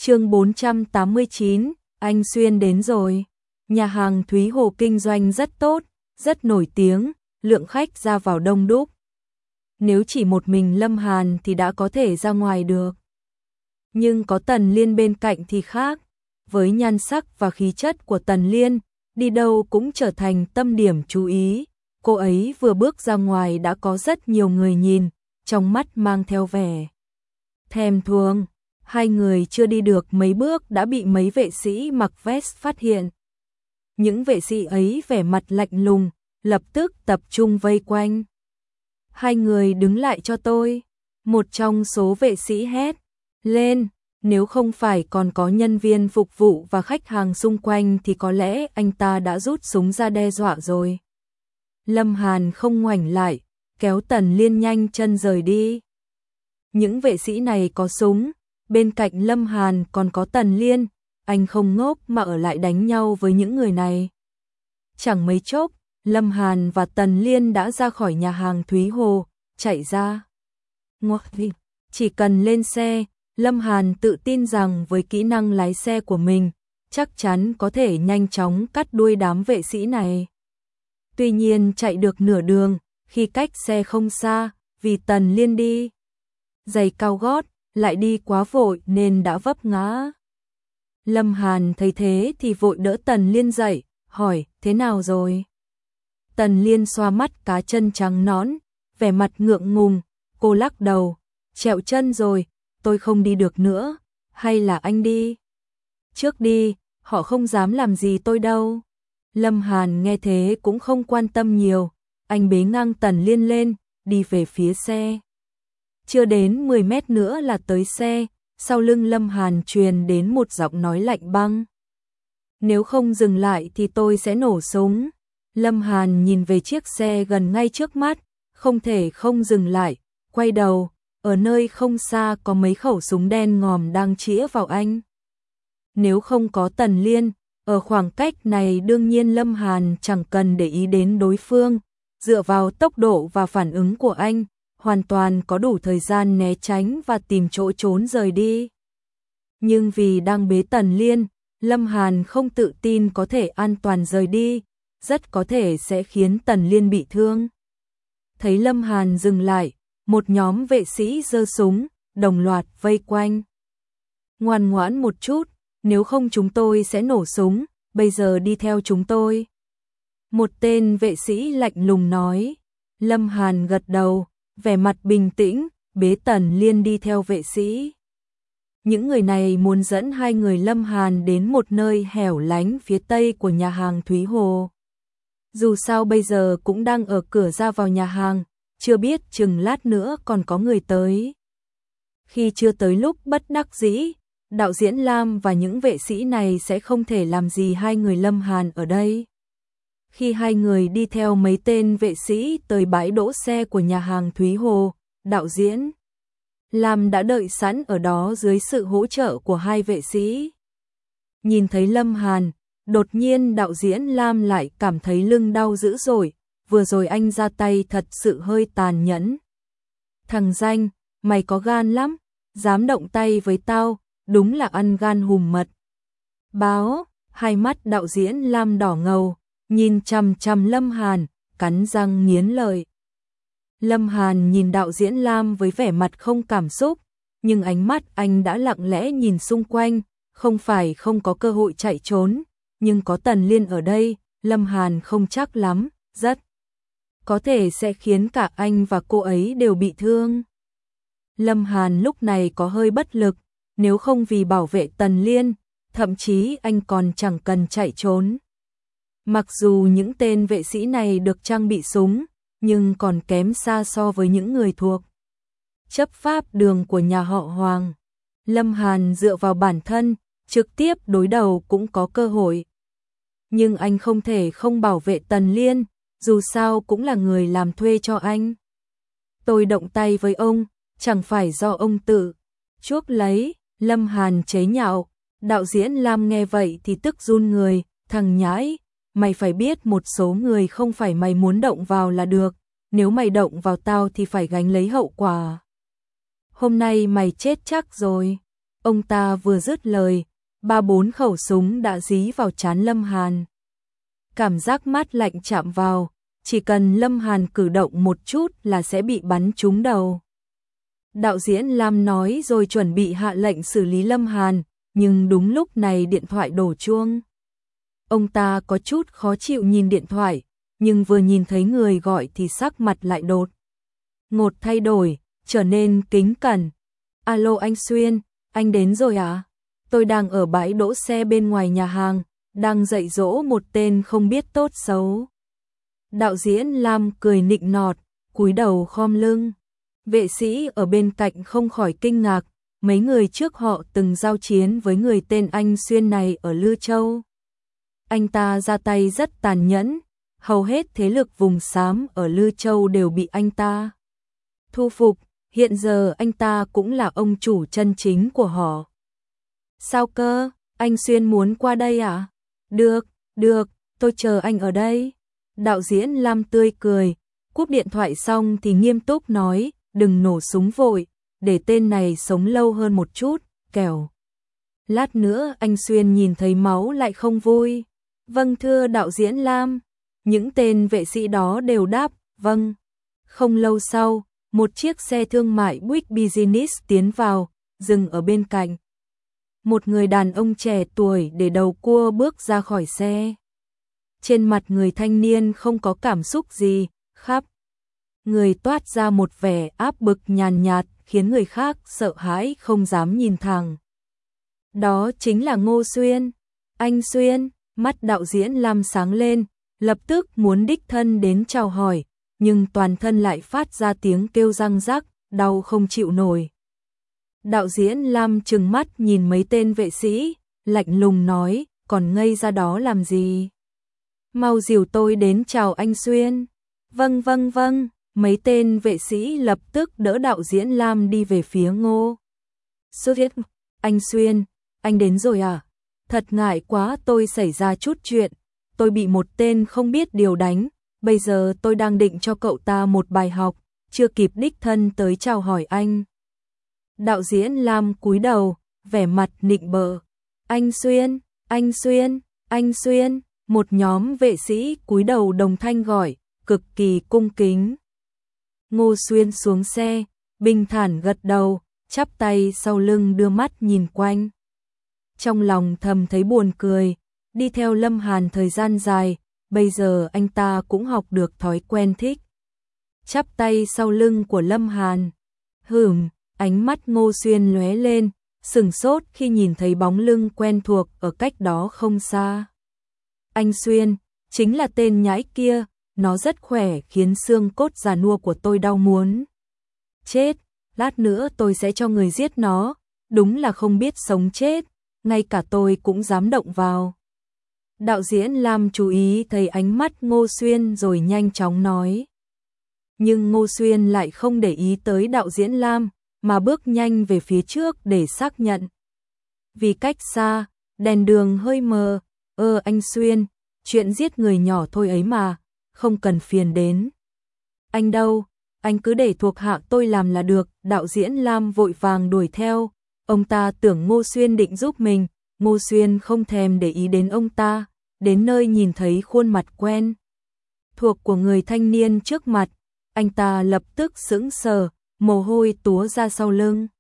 Chương 489, anh Xuyên đến rồi. Nhà hàng Thúy Hồ kinh doanh rất tốt, rất nổi tiếng, lượng khách ra vào đông đúc. Nếu chỉ một mình Lâm Hàn thì đã có thể ra ngoài được. Nhưng có Tần Liên bên cạnh thì khác. Với nhan sắc và khí chất của Tần Liên, đi đâu cũng trở thành tâm điểm chú ý. Cô ấy vừa bước ra ngoài đã có rất nhiều người nhìn, trong mắt mang theo vẻ thèm thuồng. Hai người chưa đi được mấy bước đã bị mấy vệ sĩ mặc vest phát hiện. Những vệ sĩ ấy vẻ mặt lạnh lùng, lập tức tập trung vây quanh. Hai người đứng lại cho tôi. Một trong số vệ sĩ hét lên, nếu không phải còn có nhân viên phục vụ và khách hàng xung quanh thì có lẽ anh ta đã rút súng ra đe dọa rồi. Lâm Hàn không ngoảnh lại, kéo Tần Liên nhanh chân rời đi. Những vệ sĩ này có súng, bên cạnh Lâm Hàn còn có Tần Liên, anh không ngốc mà ở lại đánh nhau với những người này. Chẳng mấy chốc, Lâm Hàn và Tần Liên đã ra khỏi nhà hàng Thúy Hồ, chạy ra. Chỉ cần lên xe, Lâm Hàn tự tin rằng với kỹ năng lái xe của mình, chắc chắn có thể nhanh chóng cắt đuôi đám vệ sĩ này. Tuy nhiên chạy được nửa đường, khi cách xe không xa, vì Tần Liên đi giày cao gót, lại đi quá vội nên đã vấp ngã. Lâm Hàn thấy thế thì vội đỡ Tần Liên dậy, hỏi, thế nào rồi? Tần Liên xoa mắt cá chân trắng nõn, vẻ mặt ngượng ngùng, cô lắc đầu, trẹo chân rồi, tôi không đi được nữa, hay là anh đi? Trước đi, họ không dám làm gì tôi đâu. Lâm Hàn nghe thế cũng không quan tâm nhiều, anh bế ngang Tần Liên lên, đi về phía xe. Chưa đến 10 mét nữa là tới xe, sau lưng Lâm Hàn truyền đến một giọng nói lạnh băng. Nếu không dừng lại thì tôi sẽ nổ súng. Lâm Hàn nhìn về chiếc xe gần ngay trước mắt, không thể không dừng lại, quay đầu, ở nơi không xa có mấy khẩu súng đen ngòm đang chĩa vào anh. Nếu không có Tần Liên, ở khoảng cách này đương nhiên Lâm Hàn chẳng cần để ý đến đối phương, dựa vào tốc độ và phản ứng của anh, hoàn toàn có đủ thời gian né tránh và tìm chỗ trốn rời đi. Nhưng vì đang bế Tần Liên, Lâm Hàn không tự tin có thể an toàn rời đi, rất có thể sẽ khiến Tần Liên bị thương. Thấy Lâm Hàn dừng lại, một nhóm vệ sĩ giơ súng, đồng loạt vây quanh. Ngoan ngoãn một chút, nếu không chúng tôi sẽ nổ súng, bây giờ đi theo chúng tôi. Một tên vệ sĩ lạnh lùng nói. Lâm Hàn gật đầu, vẻ mặt bình tĩnh, bế Tần Liên đi theo vệ sĩ. Những người này muốn dẫn hai người Lâm Hàn đến một nơi hẻo lánh phía tây của nhà hàng Thúy Hồ. Dù sao bây giờ cũng đang ở cửa ra vào nhà hàng, chưa biết chừng lát nữa còn có người tới. Khi chưa tới lúc bất đắc dĩ, đạo diễn Lam và những vệ sĩ này sẽ không thể làm gì hai người Lâm Hàn ở đây. Khi hai người đi theo mấy tên vệ sĩ tới bãi đỗ xe của nhà hàng Thúy Hồ, đạo diễn Lam đã đợi sẵn ở đó dưới sự hỗ trợ của hai vệ sĩ. Nhìn thấy Lâm Hàn, đột nhiên đạo diễn Lam lại cảm thấy lưng đau dữ dội, vừa rồi anh ra tay thật sự hơi tàn nhẫn. Thằng danh, mày có gan lắm, dám động tay với tao, đúng là ăn gan hùm mật. Báo, hai mắt đạo diễn Lam đỏ ngầu, nhìn chằm chằm Lâm Hàn, cắn răng nghiến lợi. Lâm Hàn nhìn đạo diễn Lam với vẻ mặt không cảm xúc, nhưng ánh mắt anh đã lặng lẽ nhìn xung quanh, không phải không có cơ hội chạy trốn, nhưng có Tần Liên ở đây, Lâm Hàn không chắc lắm, rất có thể sẽ khiến cả anh và cô ấy đều bị thương. Lâm Hàn lúc này có hơi bất lực, nếu không vì bảo vệ Tần Liên, thậm chí anh còn chẳng cần chạy trốn. Mặc dù những tên vệ sĩ này được trang bị súng, nhưng còn kém xa so với những người thuộc chấp pháp đường của nhà họ Hoàng. Lâm Hàn dựa vào bản thân, trực tiếp đối đầu cũng có cơ hội. Nhưng anh không thể không bảo vệ Tần Liên, dù sao cũng là người làm thuê cho anh. Tôi động tay với ông, chẳng phải do ông tự chuốc lấy. Lâm Hàn chế nhạo. Đạo diễn Lam nghe vậy thì tức run người, thằng nhãi, mày phải biết một số người không phải mày muốn động vào là được, nếu mày động vào tao thì phải gánh lấy hậu quả. Hôm nay mày chết chắc rồi. Ông ta vừa dứt lời, 3-4 khẩu súng đã dí vào trán Lâm Hàn. Cảm giác mát lạnh chạm vào, chỉ cần Lâm Hàn cử động một chút là sẽ bị bắn trúng đầu. Đạo diễn Lam nói rồi chuẩn bị hạ lệnh xử lý Lâm Hàn, nhưng đúng lúc này điện thoại đổ chuông. Ông ta có chút khó chịu nhìn điện thoại, nhưng vừa nhìn thấy người gọi thì sắc mặt lại đột ngột thay đổi, trở nên kính cẩn. Alo anh Xuyên, anh đến rồi à? Tôi đang ở bãi đỗ xe bên ngoài nhà hàng, đang dạy dỗ một tên không biết tốt xấu. Đạo diễn Lam cười nịnh nọt, cúi đầu khom lưng. Vệ sĩ ở bên cạnh không khỏi kinh ngạc, mấy người trước họ từng giao chiến với người tên anh Xuyên này ở Lư Châu. Anh ta ra tay rất tàn nhẫn, hầu hết thế lực vùng xám ở Lư Châu đều bị anh ta thu phục, hiện giờ anh ta cũng là ông chủ chân chính của họ. Sao cơ, anh Xuyên muốn qua đây à? Được, tôi chờ anh ở đây. Đạo diễn Lam tươi cười, cúp điện thoại xong thì nghiêm túc nói, đừng nổ súng vội, để tên này sống lâu hơn một chút, kẻo lát nữa anh Xuyên nhìn thấy máu lại không vui. Vâng thưa đạo diễn Lam, những tên vệ sĩ đó đều đáp, vâng. Không lâu sau, một chiếc xe thương mại Buick Business tiến vào, dừng ở bên cạnh. Một người đàn ông trẻ tuổi để đầu cua bước ra khỏi xe. Trên mặt người thanh niên không có cảm xúc gì, khắp người toát ra một vẻ áp bức nhàn nhạt, khiến người khác sợ hãi không dám nhìn thẳng. Đó chính là Ngô Xuyên. Anh Xuyên, mắt đạo diễn Lam sáng lên, lập tức muốn đích thân đến chào hỏi, nhưng toàn thân lại phát ra tiếng kêu răng rắc, đau không chịu nổi. Đạo diễn Lam trừng mắt nhìn mấy tên vệ sĩ, lạnh lùng nói, còn ngây ra đó làm gì? Mau dìu tôi đến chào anh Xuyên. Vâng. Mấy tên vệ sĩ lập tức đỡ đạo diễn Lam đi về phía Ngô Xuyên. Anh Xuyên, anh đến rồi à? Thật ngại quá, tôi xảy ra chút chuyện, tôi bị một tên không biết điều đánh, bây giờ tôi đang định cho cậu ta một bài học, chưa kịp đích thân tới chào hỏi anh. Đạo diễn Lam cúi đầu, vẻ mặt nịnh bợ. Anh Xuyên, một nhóm vệ sĩ cúi đầu đồng thanh gọi, cực kỳ cung kính. Ngô Xuyên xuống xe, bình thản gật đầu, chắp tay sau lưng đưa mắt nhìn quanh. Trong lòng thầm thấy buồn cười, đi theo Lâm Hàn thời gian dài, bây giờ anh ta cũng học được thói quen thích chắp tay sau lưng của Lâm Hàn. Ánh mắt Ngô Xuyên lóe lên, sửng sốt khi nhìn thấy bóng lưng quen thuộc ở cách đó không xa. Anh Xuyên, chính là tên nhãi kia, nó rất khỏe khiến xương cốt già nua của tôi đau muốn chết, lát nữa tôi sẽ cho người giết nó, đúng là không biết sống chết, ngay cả tôi cũng dám động vào. Đạo diễn Lam chú ý thấy ánh mắt Ngô Xuyên rồi nhanh chóng nói. Nhưng Ngô Xuyên lại không để ý tới đạo diễn Lam, mà bước nhanh về phía trước để xác nhận. Vì cách xa, đèn đường hơi mờ, anh Xuyên, chuyện giết người nhỏ thôi ấy mà, không cần phiền đến. Anh đâu, anh cứ để thuộc hạ tôi làm là được, đạo diễn Lam vội vàng đuổi theo, ông ta tưởng Ngô Xuyên định giúp mình, Ngô Xuyên không thèm để ý đến ông ta, đến nơi nhìn thấy khuôn mặt quen thuộc của người thanh niên trước mặt, anh ta lập tức sững sờ, mồ hôi túa ra sau lưng.